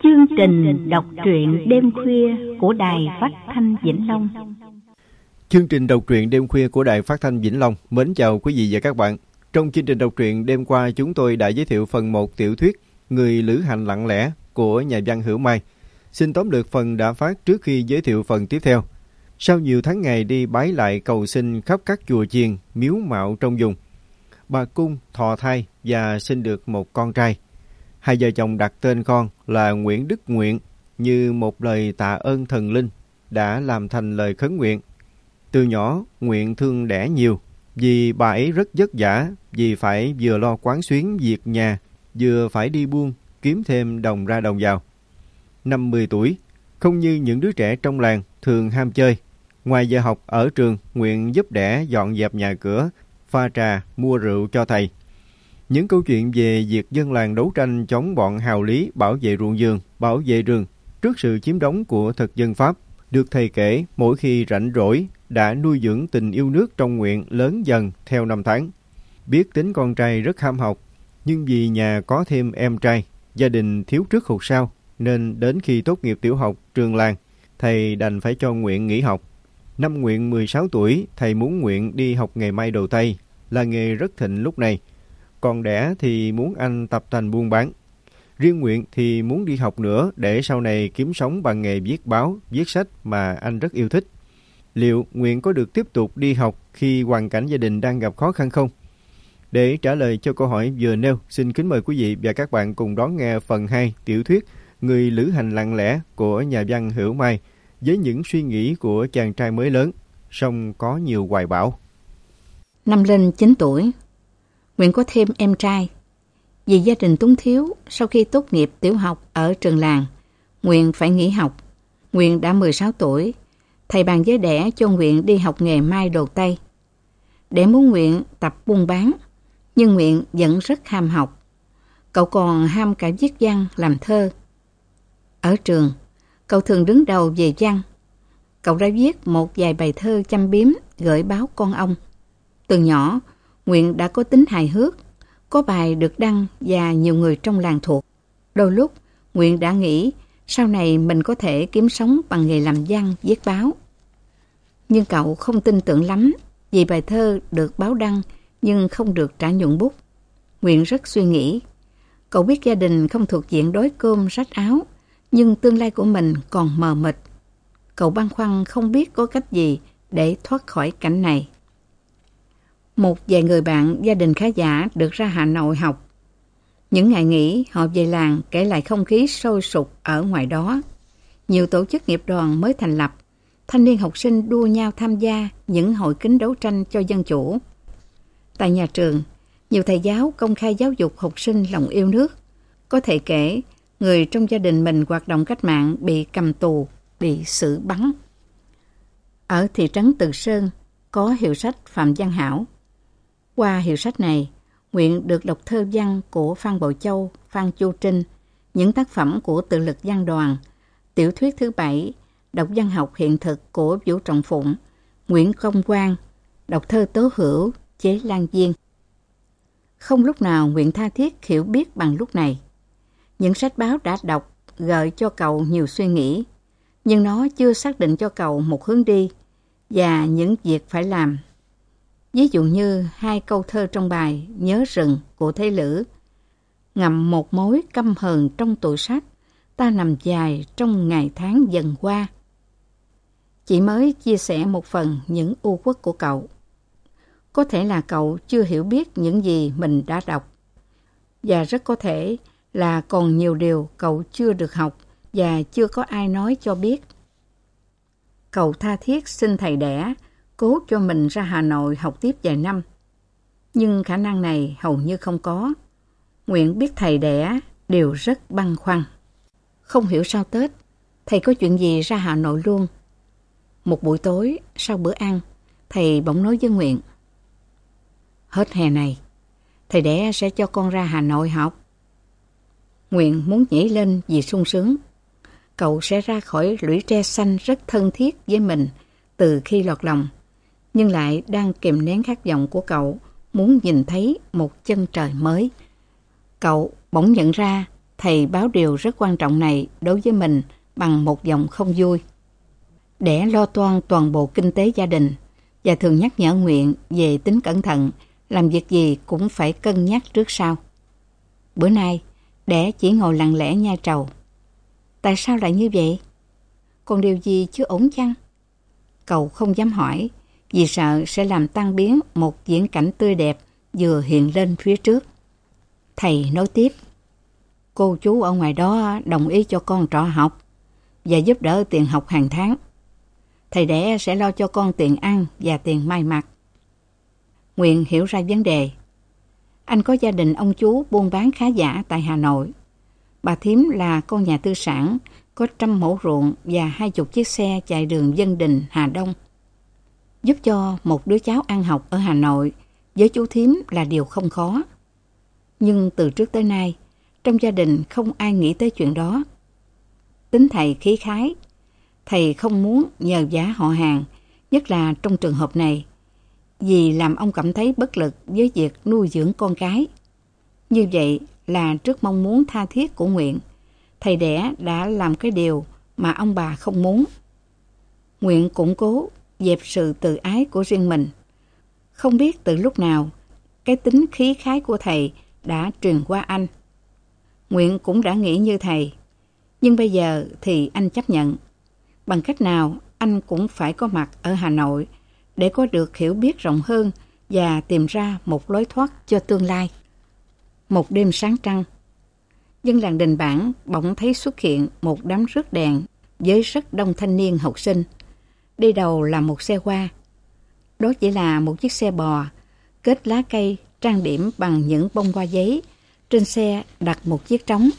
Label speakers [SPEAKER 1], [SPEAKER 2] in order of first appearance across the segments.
[SPEAKER 1] Chương trình đọc truyện đêm khuya của Đài Phát thanh Vĩnh Long.
[SPEAKER 2] Chương trình đọc truyện đêm khuya của Đài Phát thanh Vĩnh Long mến chào quý vị và các bạn. Trong chương trình đọc truyện đêm qua, chúng tôi đã giới thiệu phần 1 tiểu thuyết Người lữ hành lặng lẽ của nhà văn Hữu Mai. Xin tóm lược phần đã phát trước khi giới thiệu phần tiếp theo. Sau nhiều tháng ngày đi bái lại cầu xin khắp các chùa chiền, miếu mạo trong vùng, bà Cung thọ thai và sinh được một con trai. Hai vợ chồng đặt tên con là Nguyễn Đức Nguyện như một lời tạ ơn thần linh đã làm thành lời khấn nguyện. Từ nhỏ, Nguyện thương đẻ nhiều vì bà ấy rất vất vả, vì phải vừa lo quán xuyến việc nhà, vừa phải đi buôn kiếm thêm đồng ra đồng vào. Năm 10 tuổi, không như những đứa trẻ trong làng thường ham chơi. Ngoài giờ học ở trường, Nguyện giúp đẻ dọn dẹp nhà cửa, pha trà, mua rượu cho thầy. Những câu chuyện về việc dân làng đấu tranh chống bọn hào lý bảo vệ ruộng vườn, bảo vệ rừng trước sự chiếm đóng của thực dân Pháp được thầy kể mỗi khi rảnh rỗi, đã nuôi dưỡng tình yêu nước trong Nguyện lớn dần theo năm tháng. Biết tính con trai rất ham học, nhưng vì nhà có thêm em trai, gia đình thiếu trước hụt sau, nên đến khi tốt nghiệp tiểu học trường làng, thầy đành phải cho Nguyện nghỉ học. Năm Nguyện 16 tuổi, thầy muốn Nguyện đi học nghề may đồ Tây, là nghề rất thịnh lúc này. Còn đẻ thì muốn anh tập tành buôn bán. Riêng Nguyện thì muốn đi học nữa để sau này kiếm sống bằng nghề viết báo, viết sách mà anh rất yêu thích. Liệu Nguyện có được tiếp tục đi học khi hoàn cảnh gia đình đang gặp khó khăn không? Để trả lời cho câu hỏi vừa nêu, xin kính mời quý vị và các bạn cùng đón nghe phần 2 tiểu thuyết Người lữ hành lặng lẽ của nhà văn Hữu Mai với những suy nghĩ của chàng trai mới lớn, song có nhiều hoài bão.
[SPEAKER 3] Năm lên 9 tuổi, Nguyện có thêm em trai. Vì gia đình túng thiếu, sau khi tốt nghiệp tiểu học ở trường làng, Nguyện phải nghỉ học. Nguyện đã 16 tuổi, thầy bàn với đẻ cho Nguyện đi học nghề may đồ Tây. Đẻ muốn Nguyện tập buôn bán, nhưng Nguyện vẫn rất ham học. Cậu còn ham cả viết văn, làm thơ. Ở trường, cậu thường đứng đầu về văn. Cậu đã viết một vài bài thơ châm biếm gửi báo Con Ông. Từ nhỏ, Nguyện đã có tính hài hước, có bài được đăng và nhiều người trong làng thuộc. Đôi lúc, Nguyện đã nghĩ sau này mình có thể kiếm sống bằng nghề làm văn, viết báo. Nhưng cậu không tin tưởng lắm vì bài thơ được báo đăng nhưng không được trả nhuận bút. Nguyện rất suy nghĩ. Cậu biết gia đình không thuộc diện đói cơm rách áo, nhưng tương lai của mình còn mờ mịt. Cậu băn khoăn không biết có cách gì để thoát khỏi cảnh này. Một vài người bạn gia đình khá giả được ra Hà Nội học. Những ngày nghỉ, họ về làng kể lại không khí sôi sục ở ngoài đó. Nhiều tổ chức nghiệp đoàn mới thành lập, thanh niên học sinh đua nhau tham gia những hội kính đấu tranh cho dân chủ. Tại nhà trường, nhiều thầy giáo công khai giáo dục học sinh lòng yêu nước. Có thể kể, người trong gia đình mình hoạt động cách mạng bị cầm tù, bị xử bắn. Ở thị trấn Từ Sơn có hiệu sách Phạm Văn Hảo. Qua hiệu sách này, Nguyện được đọc thơ văn của Phan Bội Châu, Phan Chu Trinh, những tác phẩm của Tự lực văn đoàn, tiểu thuyết thứ 7, đọc văn học hiện thực của Vũ Trọng Phụng, Nguyễn Công Quang, đọc thơ Tố Hữu, Chế Lan Viên. Không lúc nào Nguyện tha thiết hiểu biết bằng lúc này. Những sách báo đã đọc gợi cho cậu nhiều suy nghĩ, nhưng nó chưa xác định cho cậu một hướng đi và những việc phải làm. Ví dụ như 2 câu thơ trong bài Nhớ rừng của Thế Lữ. Ngậm một mối căm hờn trong tủ sách, ta nằm dài trong ngày tháng dần qua. Chỉ mới chia sẻ một phần những u uất của cậu. Có thể là cậu chưa hiểu biết những gì mình đã đọc. Và rất có thể là còn nhiều điều cậu chưa được học và chưa có ai nói cho biết. Cậu tha thiết xin thầy đẻ cố cho mình ra Hà Nội học tiếp vài năm. Nhưng khả năng này hầu như không có. Nguyện biết thầy đẻ đều rất băn khoăn. Không hiểu sao Tết, thầy có chuyện gì ra Hà Nội luôn. Một buổi tối, sau bữa ăn, thầy bỗng nói với Nguyện: hết hè này, thầy đẻ sẽ cho con ra Hà Nội học. Nguyện muốn nhảy lên vì sung sướng. Cậu sẽ ra khỏi lũy tre xanh rất thân thiết với mình từ khi lọt lòng, nhưng lại đang kìm nén khát vọng của cậu muốn nhìn thấy một chân trời mới. Cậu bỗng nhận ra thầy báo điều rất quan trọng này đối với mình bằng một giọng không vui. Đẻ lo toan toàn bộ kinh tế gia đình và thường nhắc nhở Nguyện về tính cẩn thận, làm việc gì cũng phải cân nhắc trước sau. Bữa nay, Đẻ chỉ ngồi lặng lẽ nhai trầu. Tại sao lại như vậy? Còn điều gì chưa ổn chăng? Cậu không dám hỏi, vì sợ sẽ làm tan biến một viễn cảnh tươi đẹp vừa hiện lên phía trước. Thầy nói tiếp, cô chú ở ngoài đó đồng ý cho con trọ học và giúp đỡ tiền học hàng tháng. Thầy Đẻ sẽ lo cho con tiền ăn và tiền may mặc. Nguyện hiểu ra vấn đề. Anh có gia đình ông chú buôn bán khá giả tại Hà Nội. Bà thím là con nhà tư sản, có 100 mẫu ruộng và 20 chiếc xe chạy đường Dân Đình, Hà Đông. Giúp cho một đứa cháu ăn học ở Hà Nội với chú thím là điều không khó. Nhưng từ trước tới nay, trong gia đình không ai nghĩ tới chuyện đó. Tính thầy khí khái, thầy không muốn nhờ vả họ hàng, nhất là trong trường hợp này, vì làm ông cảm thấy bất lực với việc nuôi dưỡng con cái. Như vậy là trước mong muốn tha thiết của Nguyện, thầy Đẻ đã làm cái điều mà ông bà không muốn. Nguyện củng cố, dẹp sự tự ái của riêng mình. Không biết từ lúc nào, cái tính khí khái của thầy đã truyền qua anh. Nguyện cũng đã nghĩ như thầy, nhưng bây giờ thì anh chấp nhận. Bằng cách nào anh cũng phải có mặt ở Hà Nội để có được hiểu biết rộng hơn và tìm ra một lối thoát cho tương lai. Một đêm sáng trăng, dân làng Đình Bản bỗng thấy xuất hiện một đám rước đèn với rất đông thanh niên học sinh. Đi đầu là một xe hoa. Đó chỉ là một chiếc xe bò, kết lá cây trang điểm bằng những bông hoa giấy. Trên xe đặt một chiếc trống.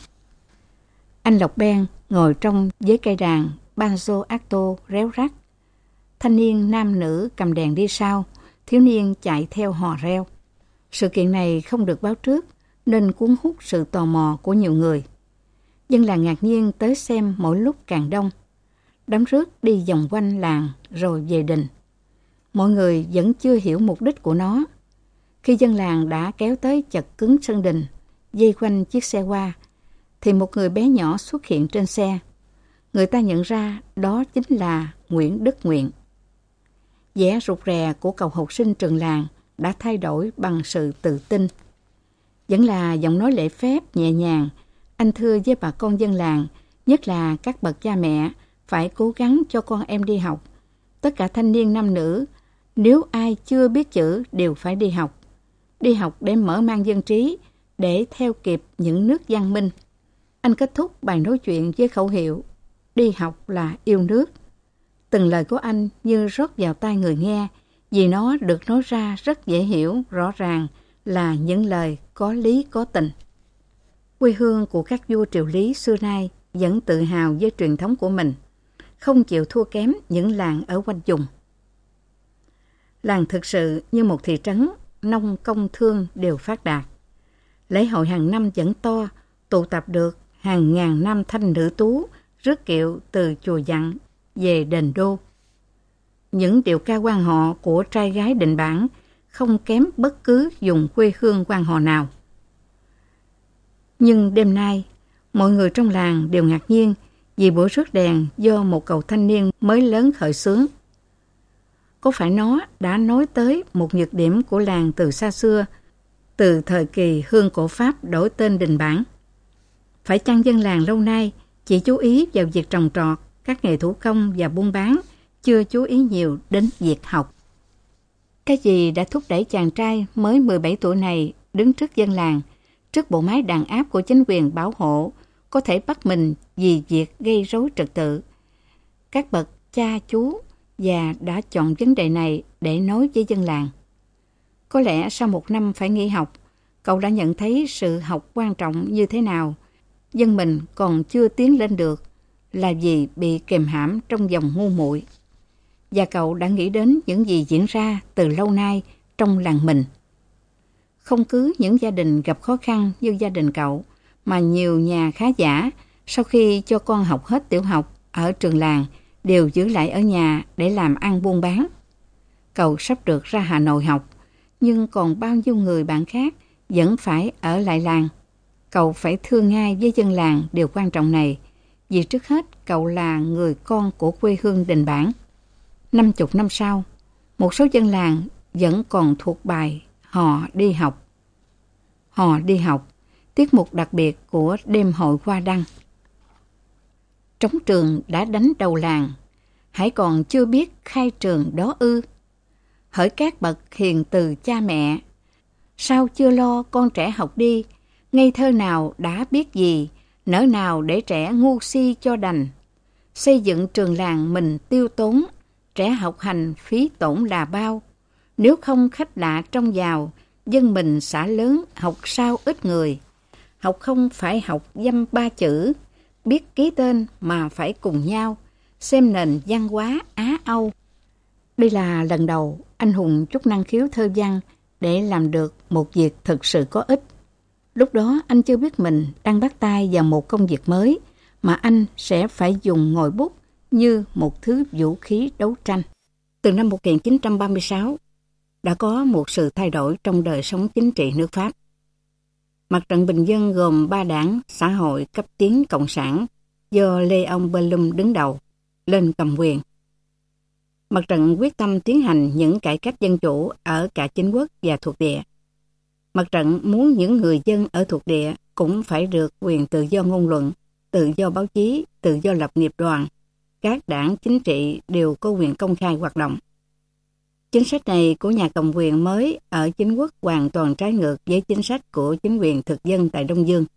[SPEAKER 3] Anh Lộc Ben ngồi trong với cây đàn banjo alto réo rắt. Thanh niên nam nữ cầm đèn đi sau, thiếu niên chạy theo hò reo. Sự kiện này không được báo trước nên cuốn hút sự tò mò của nhiều người. Dân làng ngạc nhiên tới xem mỗi lúc càng đông. Đám rước đi vòng quanh làng rồi về đình. Mọi người vẫn chưa hiểu mục đích của nó. Khi dân làng đã kéo tới chật cứng sân đình, dây quanh chiếc xe hoa, thì một người bé nhỏ xuất hiện trên xe. Người ta nhận ra đó chính là Nguyễn Đức Nguyện. Vẻ rụt rè của cậu học sinh trường làng đã thay đổi bằng sự tự tin. Vẫn là giọng nói lễ phép, nhẹ nhàng, anh thưa với bà con dân làng, nhất là các bậc cha mẹ, phải cố gắng cho con em đi học. Tất cả thanh niên nam nữ, nếu ai chưa biết chữ đều phải đi học. Đi học để mở mang dân trí, để theo kịp những nước văn minh. Anh kết thúc bài nói chuyện với khẩu hiệu, đi học là yêu nước. Từng lời của anh như rót vào tai người nghe, vì nó được nói ra rất dễ hiểu, rõ ràng là những lời có lý có tình. Quê hương của các vua triều Lý xưa nay vẫn tự hào với truyền thống của mình, không chịu thua kém những làng ở quanh vùng. Làng thực sự như một thị trấn, nông công thương đều phát đạt. Lễ hội hàng năm vẫn to, tụ tập được hàng ngàn nam thanh nữ tú rước kiệu từ chùa Dặn về đền đô. Những điệu ca quan họ của trai gái Đình Bản không kém bất cứ vùng quê hương quan họ nào. Nhưng đêm nay, mọi người trong làng đều ngạc nhiên vì buổi rước đèn do một cậu thanh niên mới lớn khởi xướng. Có phải nó đã nói tới một nhược điểm của làng từ xa xưa, từ thời kỳ Hương cổ Pháp đổi tên Đình Bản? Phải chăng dân làng lâu nay chỉ chú ý vào việc trồng trọt, các nghề thủ công và buôn bán, chưa chú ý nhiều đến việc học? Cái gì đã thúc đẩy chàng trai mới 17 tuổi này đứng trước dân làng, trước bộ máy đàn áp của chính quyền bảo hộ, có thể bắt mình vì việc gây rối trật tự? Các bậc cha chú và đã chọn vấn đề này để nói với dân làng. Có lẽ sau một năm phải nghỉ học, cậu đã nhận thấy sự học quan trọng như thế nào. Dân mình còn chưa tiến lên được là vì bị kìm hãm trong dòng ngu muội. Và cậu đã nghĩ đến những gì diễn ra từ lâu nay trong làng mình. Không cứ những gia đình gặp khó khăn như gia đình cậu, mà nhiều nhà khá giả sau khi cho con học hết tiểu học ở trường làng đều giữ lại ở nhà để làm ăn buôn bán. Cậu sắp được ra Hà Nội học, nhưng còn bao nhiêu người bạn khác vẫn phải ở lại làng. Cậu phải thưa ngay với dân làng điều quan trọng này, vì trước hết cậu là người con của quê hương Đình Bản. 50 năm sau, một số dân làng vẫn còn thuộc bài Hò đi học. Hò đi học, tiết mục đặc biệt của đêm hội hoa đăng. Trống trường đã đánh đầu làng, hãy còn chưa biết khai trường đó ư? Hỡi các bậc hiền từ cha mẹ, sao chưa lo con trẻ học đi? Ngây thơ nào đã biết gì, nỡ nào để trẻ ngu si cho đành. Xây dựng trường làng mình tiêu tốn, trẻ học hành phí tổn là bao. Nếu không khách lạ trong giàu, dân mình xã lớn học sao ít người. Học không phải học dăm ba chữ, biết ký tên mà phải cùng nhau, xem nền văn hóa Á Âu. Đây là lần đầu anh Hùng chút năng khiếu thơ văn để làm được một việc thực sự có ích. Lúc đó anh chưa biết mình đang bắt tay vào một công việc mới mà anh sẽ phải dùng ngòi bút như một thứ vũ khí đấu tranh. Từ năm 1936, đã có một sự thay đổi trong đời sống chính trị nước Pháp. Mặt trận Bình dân gồm 3 đảng xã hội cấp tiến cộng sản do Léon Blum đứng đầu, lên cầm quyền. Mặt trận quyết tâm tiến hành những cải cách dân chủ ở cả chính quốc và thuộc địa. Mặt trận muốn những người dân ở thuộc địa cũng phải được quyền tự do ngôn luận, tự do báo chí, tự do lập nghiệp đoàn. Các đảng chính trị đều có quyền công khai hoạt động. Chính sách này của nhà cầm quyền mới ở chính quốc hoàn toàn trái ngược với chính sách của chính quyền thực dân tại Đông Dương.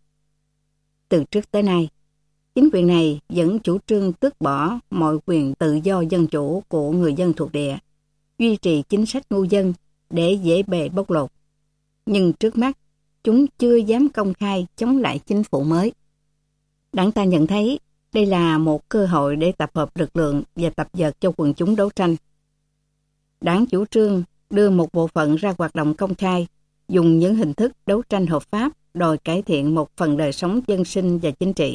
[SPEAKER 3] Từ trước tới nay, chính quyền này vẫn chủ trương tước bỏ mọi quyền tự do dân chủ của người dân thuộc địa, duy trì chính sách ngu dân để dễ bề bóc lột. Nhưng trước mắt, chúng chưa dám công khai chống lại chính phủ mới. Đảng ta nhận thấy đây là một cơ hội để tập hợp lực lượng và tập dượt cho quần chúng đấu tranh. Đảng chủ trương đưa một bộ phận ra hoạt động công khai, dùng những hình thức đấu tranh hợp pháp đòi cải thiện một phần đời sống dân sinh và chính trị.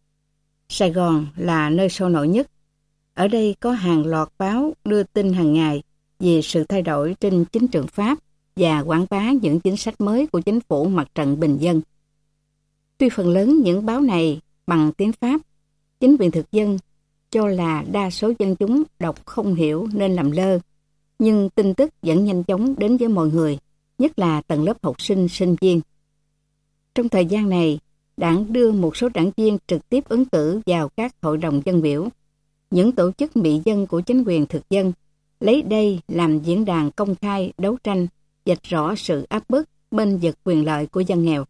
[SPEAKER 3] Sài Gòn là nơi sôi nổi nhất. Ở đây có hàng loạt báo đưa tin hàng ngày về sự thay đổi trên chính trường Pháp và quảng bá những chính sách mới của chính phủ mặt trận bình dân. Tuy phần lớn những báo này bằng tiếng Pháp, chính quyền thực dân cho là đa số dân chúng đọc không hiểu nên làm lơ, nhưng tin tức vẫn nhanh chóng đến với mọi người, nhất là tầng lớp học sinh, sinh viên. Trong thời gian này, đảng đưa một số đảng viên trực tiếp ứng cử vào các hội đồng dân biểu, những tổ chức mị dân của chính quyền thực dân, lấy đây làm diễn đàn công khai đấu tranh, vạch rõ sự áp bức, bênh vực quyền lợi của dân nghèo.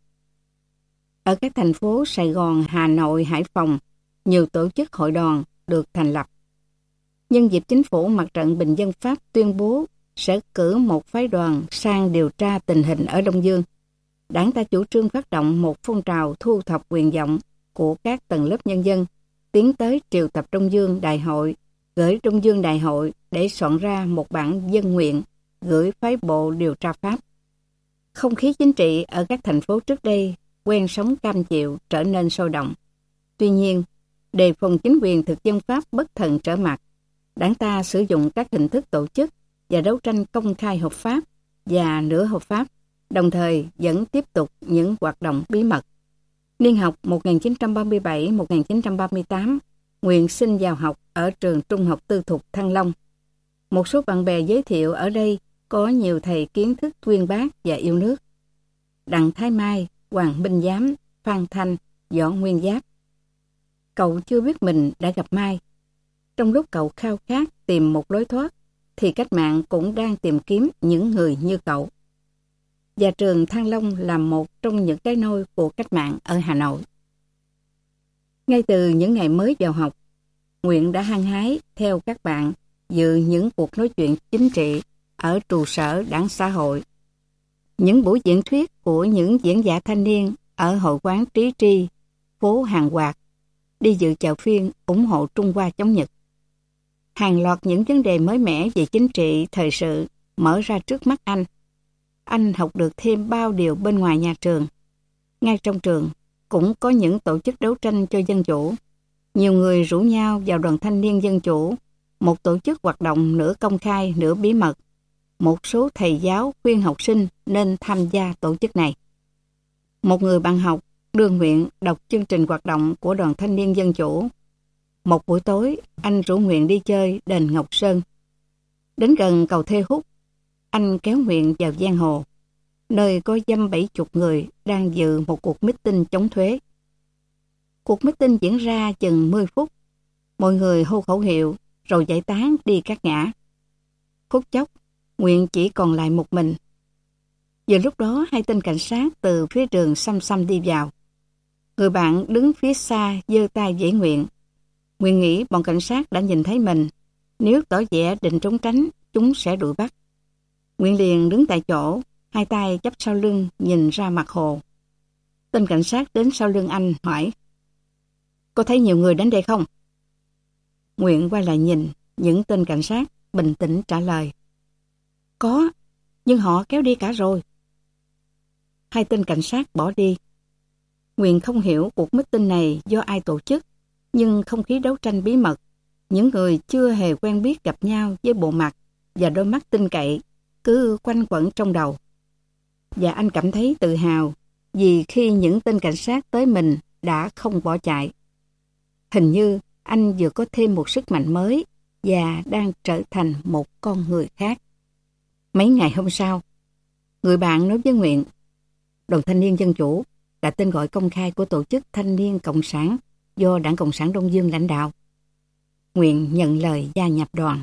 [SPEAKER 3] Ở các thành phố Sài Gòn, Hà Nội, Hải Phòng, nhiều tổ chức hội đoàn được thành lập. Nhân dịp chính phủ mặt trận bình dân Pháp tuyên bố sẽ cử một phái đoàn sang điều tra tình hình ở Đông Dương, đảng ta chủ trương phát động một phong trào thu thập nguyện vọng của các tầng lớp nhân dân, tiến tới triệu tập Đông Dương Đại hội, gửi Đông Dương Đại hội để soạn ra một bản dân nguyện, gửi phái bộ điều tra Pháp. Không khí chính trị ở các thành phố trước đây quen sống cam chịu trở nên sôi động. Tuy nhiên, đề phòng chính quyền thực dân Pháp bất thần trở mặt, đảng ta sử dụng các hình thức tổ chức và đấu tranh công khai hợp pháp và nửa hợp pháp, đồng thời vẫn tiếp tục những hoạt động bí mật. Niên học 1937-1938, Nguyện xin vào học ở trường Trung học Tư thục Thăng Long. Một số bạn bè giới thiệu ở đây có nhiều thầy kiến thức uyên bác và yêu nước. Đặng Thái Mai, Hoàng Minh Giám, Phan Thanh, Võ Nguyên Giáp. Cậu chưa biết mình đã gặp Mai. Trong lúc cậu khao khát tìm một lối thoát, thì cách mạng cũng đang tìm kiếm những người như cậu. Và trường Thăng Long là một trong những cái nôi của cách mạng ở Hà Nội. Ngay từ những ngày mới vào học, Nguyện đã hăng hái theo các bạn dự những cuộc nói chuyện chính trị ở trụ sở Đảng Xã hội. Những buổi diễn thuyết của những diễn giả thanh niên ở hội quán Trí Tri, phố Hàng Quạt, đi dự chợ phiên ủng hộ Trung Hoa chống Nhật. Hàng loạt những vấn đề mới mẻ về chính trị, thời sự mở ra trước mắt anh. Anh học được thêm bao điều bên ngoài nhà trường. Ngay trong trường, cũng có những tổ chức đấu tranh cho dân chủ. Nhiều người rủ nhau vào đoàn thanh niên dân chủ, một tổ chức hoạt động nửa công khai, nửa bí mật. Một số thầy giáo khuyên học sinh nên tham gia tổ chức này. Một người bạn học đưa Nguyện đọc chương trình hoạt động của Đoàn Thanh niên Dân chủ. Một buổi tối, anh rủ Nguyện đi chơi đền Ngọc Sơn. Đến gần cầu Thê Húc, anh kéo Nguyện vào giang hồ, nơi có dăm 70 người đang dự một cuộc meeting chống thuế. Cuộc meeting diễn ra chừng 10 phút. Mọi người hô khẩu hiệu rồi giải tán đi các ngã. Phút chốc, Nguyện chỉ còn lại một mình. Giờ lúc đó 2 tên cảnh sát từ phía đường xăm xăm đi vào. Người bạn đứng phía xa giơ tay vẫy Nguyện. Nguyện nghĩ bọn cảnh sát đã nhìn thấy mình. Nếu tỏ vẻ định trốn tránh, chúng sẽ đuổi bắt. Nguyện liền đứng tại chỗ, 2 tay chắp sau lưng nhìn ra mặt hồ. Tên cảnh sát đến sau lưng anh hỏi: "Có thấy nhiều người đến đây không?" Nguyện quay lại nhìn những tên cảnh sát, bình tĩnh trả lời: "Có, nhưng họ kéo đi cả rồi." 2 tên cảnh sát bỏ đi. Nguyện không hiểu cuộc meeting này do ai tổ chức, nhưng không khí đấu tranh bí mật, những người chưa hề quen biết gặp nhau với bộ mặt và đôi mắt tin cậy cứ quanh quẩn trong đầu. Và anh cảm thấy tự hào vì khi những tên cảnh sát tới mình đã không bỏ chạy. Hình như anh vừa có thêm một sức mạnh mới và đang trở thành một con người khác. Mấy ngày hôm sau, người bạn nói với Nguyện: Đoàn Thanh niên Dân chủ là tên gọi công khai của tổ chức Thanh niên Cộng sản do Đảng Cộng sản Đông Dương lãnh đạo. Nguyện nhận lời gia nhập đoàn.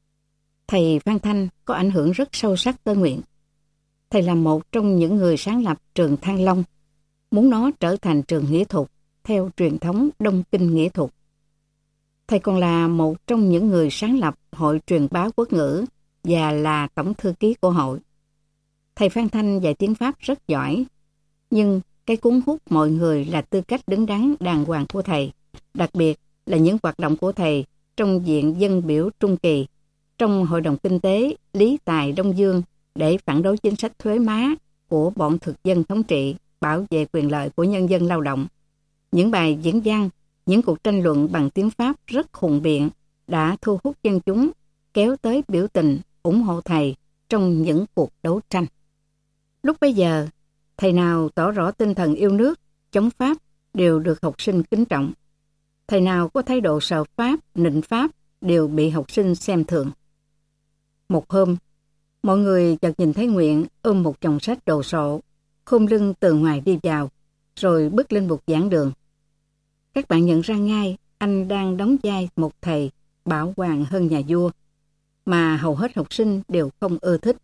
[SPEAKER 3] Thầy Phan Thanh có ảnh hưởng rất sâu sắc tới Nguyện. Thầy là một trong những người sáng lập trường Thăng Long, muốn nó trở thành trường nghệ thuật theo truyền thống Đông Kinh nghệ thuật. Thầy còn là một trong những người sáng lập Hội Truyền bá Quốc ngữ và là tổng thư ký của hội. Thầy Phan Thanh dạy tiếng Pháp rất giỏi, nhưng cái cuốn hút mọi người là tư cách đứng đắn đàng hoàng của thầy, đặc biệt là những hoạt động của thầy trong diện dân biểu Trung Kỳ, trong Hội đồng Kinh tế Lý Tài Đông Dương để phản đối chính sách thuế má của bọn thực dân thống trị, bảo vệ quyền lợi của nhân dân lao động. Những bài diễn văn, những cuộc tranh luận bằng tiếng Pháp rất hùng biện đã thu hút dân chúng, kéo tới biểu tình, ủng hộ thầy trong những cuộc đấu tranh. Lúc bấy giờ, thầy nào tỏ rõ tinh thần yêu nước, chống Pháp đều được học sinh kính trọng. Thầy nào có thái độ sợ Pháp, nịnh Pháp đều bị học sinh xem thường. Một hôm, mọi người chợt nhìn thấy Nguyện ôm một chồng sách đồ sộ, khom lưng từ ngoài đi vào, rồi bước lên bục giảng đường. Các bạn nhận ra ngay anh đang đóng vai một thầy bảo hoàng hơn nhà vua, mà hầu hết học sinh đều không ưa thích.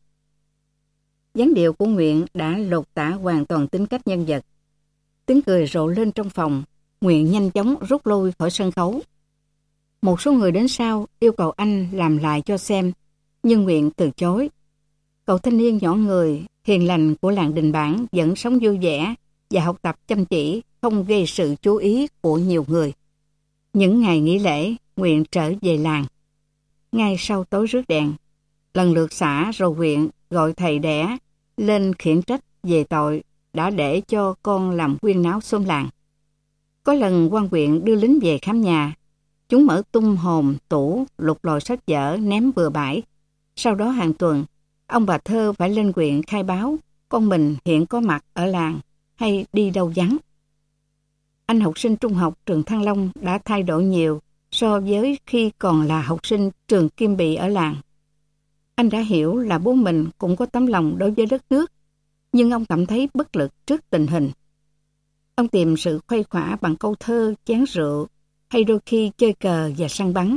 [SPEAKER 3] Dáng điệu của Nguyện đã lột tả hoàn toàn tính cách nhân vật. Tiếng cười rộ lên trong phòng, Nguyện nhanh chóng rút lui khỏi sân khấu. Một số người đến sau yêu cầu anh làm lại cho xem, nhưng Nguyện từ chối. Cậu thanh niên nhỏ người, hiền lành của làng Đình Bản vẫn sống vui vẻ và học tập chăm chỉ, không gây sự chú ý của nhiều người. Những ngày nghỉ lễ, Nguyện trở về làng. Ngay sau tối rước đèn, lần lượt xã rồi huyện gọi thầy đẻ lên khiển trách về tội đã để cho con làm huyên náo xóm làng. Có lần quan huyện đưa lính về khám nhà, chúng mở tung hòm, tủ, lục lọi sách vở ném bừa bãi. Sau đó hàng tuần, ông bà Thơ phải lên huyện khai báo con mình hiện có mặt ở làng hay đi đâu vắng. Anh học sinh trung học trường Thăng Long đã thay đổi nhiều so với khi còn là học sinh trường Kim Bị ở làng. Anh đã hiểu là bố mình cũng có tấm lòng đối với đất nước, nhưng ông cảm thấy bất lực trước tình hình. Ông tìm sự khuây khỏa bằng câu thơ, chén rượu, hay đôi khi chơi cờ và săn bắn.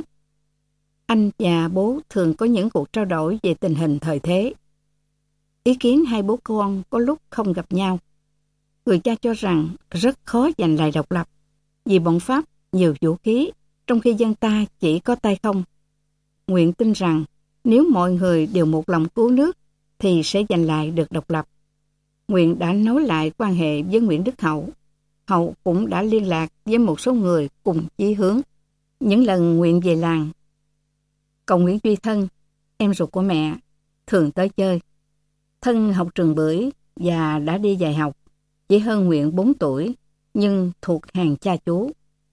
[SPEAKER 3] Anh và bố thường có những cuộc trao đổi về tình hình thời thế. Ý kiến hai bố con có lúc không gặp nhau. Người cha cho rằng rất khó giành lại độc lập, vì bọn Pháp nhiều vũ khí, trong khi dân ta chỉ có tay không. Nguyện tin rằng nếu mọi người đều một lòng cứu nước thì sẽ giành lại được độc lập. Nguyện đã nối lại quan hệ với Nguyễn Đức Hậu. Hậu cũng đã liên lạc với một số người cùng chí hướng. Những lần Nguyện về làng, cậu Nguyễn Duy Thân, em ruột của mẹ, thường tới chơi. Thân học trường Bưởi và đã đi dạy học, chỉ hơn Nguyện 4 tuổi, nhưng thuộc hàng cha chú.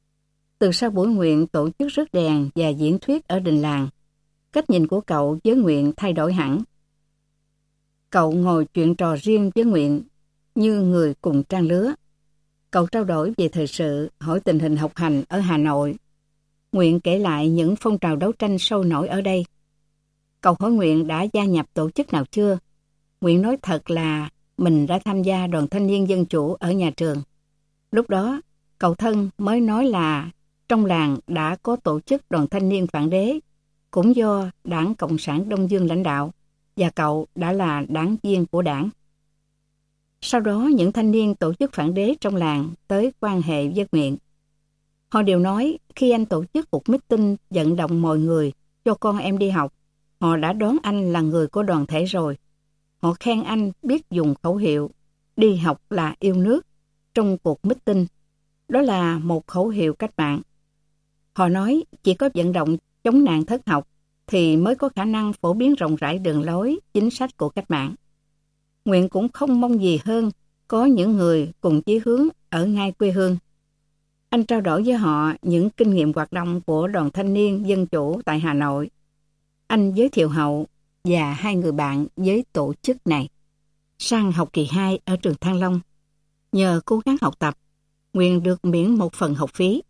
[SPEAKER 3] Từ sau buổi Nguyện tổ chức rước đèn và diễn thuyết ở đình làng, cách nhìn của cậu với Nguyện thay đổi hẳn. Cậu ngồi chuyện trò riêng với Nguyện như người cùng trang lứa. Cậu trao đổi về thời sự, hỏi tình hình học hành ở Hà Nội. Nguyện kể lại những phong trào đấu tranh sôi nổi ở đây. Cậu hỏi Nguyện đã gia nhập tổ chức nào chưa. Nguyện nói thật là mình đã tham gia đoàn thanh niên dân chủ ở nhà trường. Lúc đó, cậu Thân mới nói là trong làng đã có tổ chức đoàn thanh niên phản đế, cũng do Đảng Cộng sản Đông Dương lãnh đạo, và cậu đã là đảng viên của đảng. Sau đó, những thanh niên tổ chức phản đế trong làng tới quan hệ với Nguyện. Họ đều nói khi anh tổ chức cuộc meeting vận động mọi người cho con em đi học, họ đã đoán anh là người của đoàn thể rồi. Họ khen anh biết dùng khẩu hiệu đi học là yêu nước trong cuộc meeting. Đó là một khẩu hiệu cách mạng. Họ nói chỉ có vận động chống nạn thất học thì mới có khả năng phổ biến rộng rãi đường lối, chính sách của cách mạng. Nguyện cũng không mong gì hơn có những người cùng chí hướng ở ngay quê hương. Anh trao đổi với họ những kinh nghiệm hoạt động của đoàn thanh niên dân chủ tại Hà Nội. Anh giới thiệu Hậu và hai người bạn với tổ chức này. Sang học kỳ 2 ở trường Thăng Long, nhờ cố gắng học tập, Nguyện được miễn một phần học phí.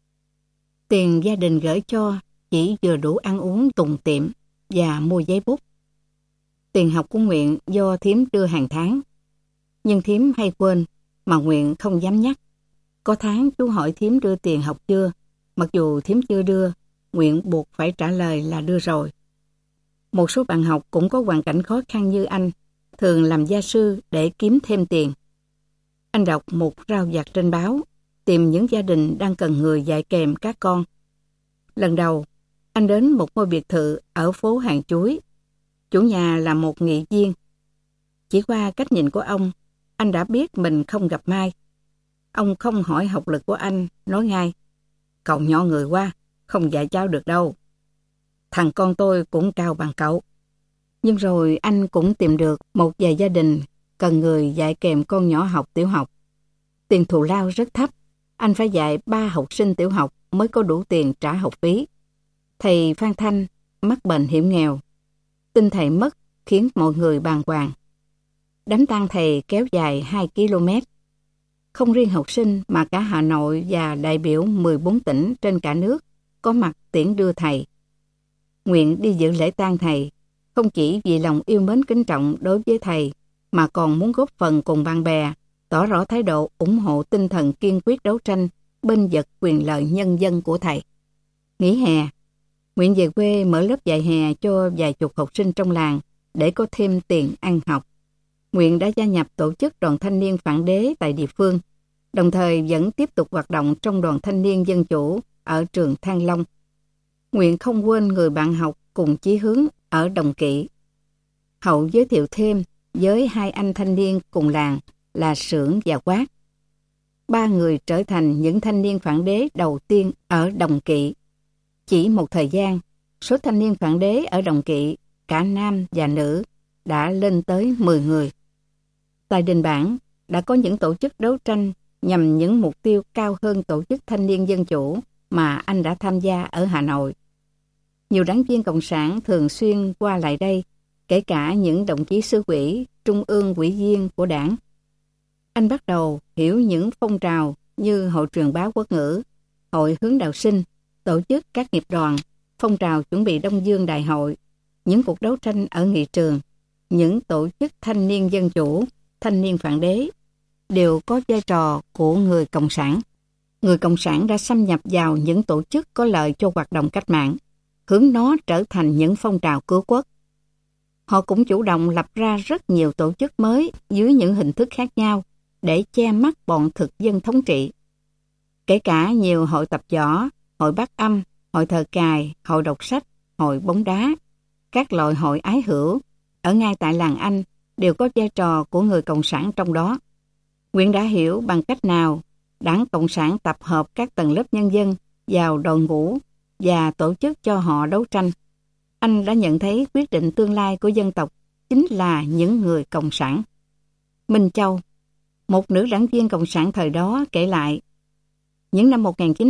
[SPEAKER 3] Tiền gia đình gửi cho chỉ vừa đủ ăn uống tùng tiệm và mua giấy bút. Tiền học của Nguyện do thím đưa hàng tháng. Nhưng thím hay quên mà Nguyện không dám nhắc. Có tháng chú hỏi thím đưa tiền học chưa. Mặc dù thím chưa đưa, Nguyện buộc phải trả lời là đưa rồi. Một số bạn học cũng có hoàn cảnh khó khăn như anh, thường làm gia sư để kiếm thêm tiền. Anh đọc một rao vặt trên báo, tìm những gia đình đang cần người dạy kèm các con. Lần đầu, anh đến một ngôi biệt thự ở phố Hàng Chuối. Chủ nhà là một nghị viên. Chỉ qua cách nhìn của ông, anh đã biết mình không gặp may. Ông không hỏi học lực của anh, nói ngay: "Cậu nhỏ người quá, không dạy cháu được đâu. Thằng con tôi cũng cao bằng cậu." Nhưng rồi anh cũng tìm được một vài gia đình cần người dạy kèm con nhỏ học tiểu học. Tiền thù lao rất thấp, anh phải dạy 3 học sinh tiểu học mới có đủ tiền trả học phí. Thầy Phan Thanh mắc bệnh hiểm nghèo. Tin thầy mất khiến mọi người bàng hoàng. Đám tang thầy kéo dài 2 km. Không riêng học sinh mà cả Hà Nội và đại biểu 14 tỉnh trên cả nước có mặt tiễn đưa thầy. Nguyện đi dự lễ tang thầy, không chỉ vì lòng yêu mến kính trọng đối với thầy, mà còn muốn góp phần cùng bạn bè, tỏ rõ thái độ ủng hộ tinh thần kiên quyết đấu tranh, bênh vực quyền lợi nhân dân của thầy. Nghỉ hè, Nguyện về quê mở lớp dạy hè cho vài chục học sinh trong làng để có thêm tiền ăn học. Nguyện đã gia nhập tổ chức đoàn thanh niên phản đế tại địa phương, đồng thời vẫn tiếp tục hoạt động trong đoàn thanh niên dân chủ ở trường Thăng Long. Nguyện không quên người bạn học cùng chí hướng ở Đồng Kỵ. Hậu giới thiệu thêm với hai anh thanh niên cùng làng là Sưởng và Quát. 3 người trở thành những thanh niên phản đế đầu tiên ở Đồng Kỵ. Chỉ một thời gian, số thanh niên phản đế ở Đồng Kỵ, cả nam và nữ, đã lên tới 10 người. Tại Đình Bản đã có những tổ chức đấu tranh nhằm những mục tiêu cao hơn tổ chức thanh niên dân chủ mà anh đã tham gia ở Hà Nội. Nhiều đảng viên Cộng sản thường xuyên qua lại đây, kể cả những đồng chí xứ ủy, trung ương ủy viên của đảng. Anh bắt đầu hiểu những phong trào như Hội truyền bá quốc ngữ, Hội hướng đạo sinh, tổ chức các nghiệp đoàn, phong trào chuẩn bị Đông Dương Đại hội, những cuộc đấu tranh ở nghị trường, những tổ chức thanh niên dân chủ, thanh niên phản đế, đều có vai trò của người Cộng sản. Người Cộng sản đã xâm nhập vào những tổ chức có lợi cho hoạt động cách mạng, hướng nó trở thành những phong trào cứu quốc. Họ cũng chủ động lập ra rất nhiều tổ chức mới dưới những hình thức khác nhau để che mắt bọn thực dân thống trị. Kể cả nhiều hội tập võ, hội bát âm, hội thờ cài, hội đọc sách, hội bóng đá, các loại hội ái hữu, ở ngay tại làng Anh đều có vai trò của người Cộng sản trong đó. Nguyện đã hiểu bằng cách nào Đảng Cộng sản tập hợp các tầng lớp nhân dân vào đội ngũ và tổ chức cho họ đấu tranh. Anh đã nhận thấy quyết định tương lai của dân tộc chính là những người Cộng sản. Minh Châu, một nữ đảng viên Cộng sản thời đó, kể lại, những năm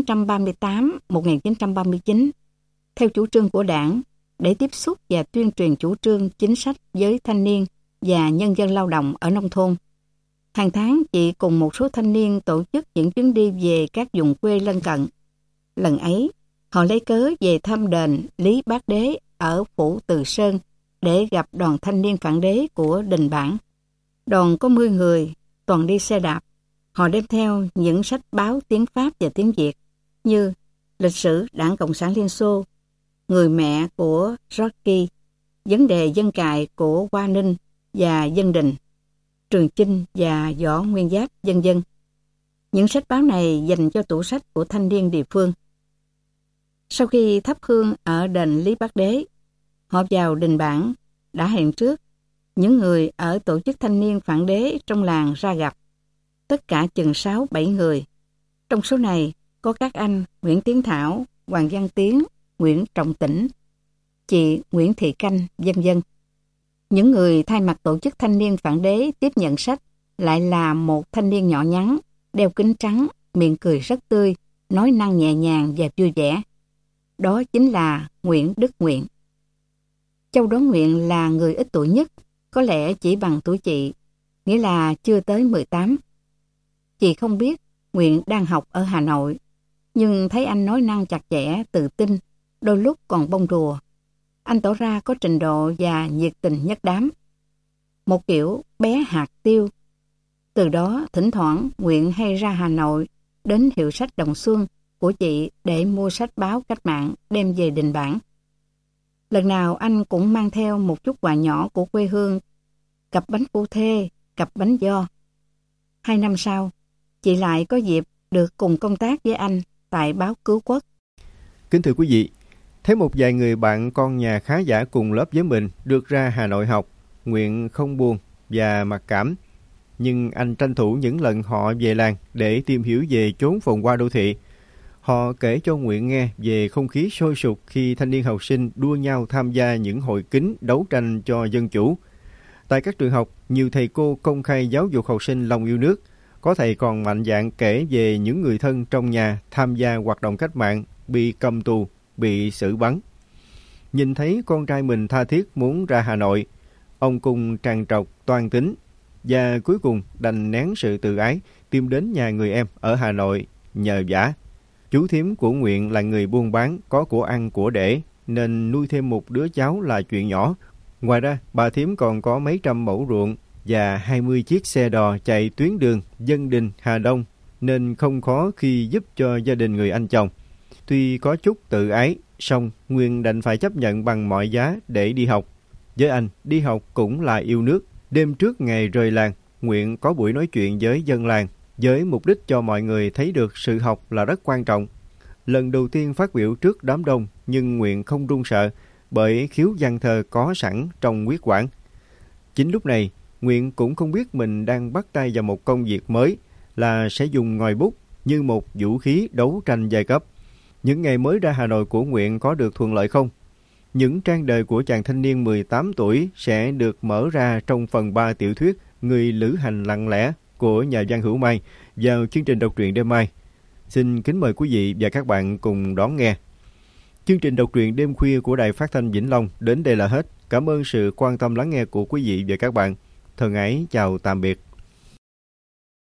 [SPEAKER 3] 1938-1939, theo chủ trương của đảng, để tiếp xúc và tuyên truyền chủ trương chính sách với thanh niên và nhân dân lao động ở nông thôn, Hàng tháng chị cùng một số thanh niên tổ chức những chuyến đi về các vùng quê lân cận. Lần ấy, họ lấy cớ về thăm đền Lý Bác Đế ở phủ Từ Sơn để gặp đoàn thanh niên phản đế của Đình Bản. Đoàn có 10 người, toàn đi xe đạp. Họ đem theo những sách báo tiếng Pháp và tiếng Việt như Lịch sử Đảng Cộng sản Liên Xô, Người mẹ của Trotsky, Vấn đề dân cài của Hoa Ninh và Dân Đình, Trường Chinh và Võ Nguyên Giáp, vân vân. Những sách báo này dành cho tủ sách của thanh niên địa phương. Sau khi thắp hương ở đền Lý Bác Đế, họ vào Đình Bản đã hẹn trước. Những người ở tổ chức thanh niên phản đế trong làng ra gặp, tất cả chừng 6-7 người. Trong số này có các anh Nguyễn Tiến Thảo, Hoàng Văn Tiến, Nguyễn Trọng Tĩnh, chị Nguyễn Thị Canh, vân vân. Những người thay mặt tổ chức thanh niên phản đế tiếp nhận sách lại là một thanh niên nhỏ nhắn, đeo kính trắng, miệng cười rất tươi, nói năng nhẹ nhàng và vui vẻ. Đó chính là Nguyễn Đức Nguyện. Châu Đón Nguyện là người ít tuổi nhất, có lẽ chỉ bằng tuổi chị, nghĩa là chưa tới 18. Chị không biết Nguyện đang học ở Hà Nội, nhưng thấy anh nói năng chặt chẽ, tự tin, đôi lúc còn bông đùa. Anh tỏ ra có trình độ và nhiệt tình nhất đám. Một kiểu bé hạt tiêu. Từ đó, thỉnh thoảng Nguyện hay ra Hà Nội, đến hiệu sách Đồng Xuân của chị để mua sách báo cách mạng đem về Đình Bản. Lần nào anh cũng mang theo một chút quà nhỏ của quê hương, cặp bánh phu thê, cặp bánh giò. 2 năm sau, chị lại có dịp được cùng công tác với anh tại báo Cứu Quốc.
[SPEAKER 2] Kính thưa quý vị, thấy một vài người bạn con nhà khá giả cùng lớp với mình được ra Hà Nội học, Nguyện không buồn và mặc cảm. Nhưng anh tranh thủ những lần họ về làng để tìm hiểu về chốn phồn hoa đô thị. Họ kể cho Nguyện nghe về không khí sôi sục khi thanh niên học sinh đua nhau tham gia những hội kính đấu tranh cho dân chủ. Tại các trường học, nhiều thầy cô công khai giáo dục học sinh lòng yêu nước. Có thầy còn mạnh dạn kể về những người thân trong nhà tham gia hoạt động cách mạng, bị cầm tù, bị xử bắn. Nhìn thấy con trai mình tha thiết muốn ra Hà Nội, ông cùng tràn trọc toan tính và cuối cùng đành nén sự tự ái tìm đến nhà người em ở Hà Nội nhờ vả. Chú thím của Nguyện là người buôn bán, có của ăn của để, nên nuôi thêm một đứa cháu là chuyện nhỏ. Ngoài ra, bà thím còn có mấy trăm mẫu ruộng và 20 chiếc xe đò chạy tuyến đường Dân Đình, Hà Đông, nên không khó khi giúp cho gia đình người anh chồng. Tuy có chút tự ái, song Nguyện đành phải chấp nhận bằng mọi giá để đi học. Với anh, đi học cũng là yêu nước. Đêm trước ngày rời làng, Nguyện có buổi nói chuyện với dân làng, với mục đích cho mọi người thấy được sự học là rất quan trọng. Lần đầu tiên phát biểu trước đám đông, nhưng Nguyện không run sợ, bởi khiếu văn thơ có sẵn trong huyết quản. Chính lúc này, Nguyện cũng không biết mình đang bắt tay vào một công việc mới, là sẽ dùng ngòi bút như một vũ khí đấu tranh giai cấp. Những ngày mới ra Hà Nội của Nguyện có được thuận lợi không? Những trang đời của chàng thanh niên 18 tuổi sẽ được mở ra trong phần 3 tiểu thuyết Người lữ hành lặng lẽ của nhà văn Hữu Mai vào chương trình đọc truyện đêm mai. Xin kính mời quý vị và các bạn cùng đón nghe. Chương trình đọc truyện đêm khuya của Đài Phát thanh Vĩnh Long đến đây là hết. Cảm ơn sự quan tâm lắng nghe của quý vị và các bạn. Thân ái chào tạm biệt.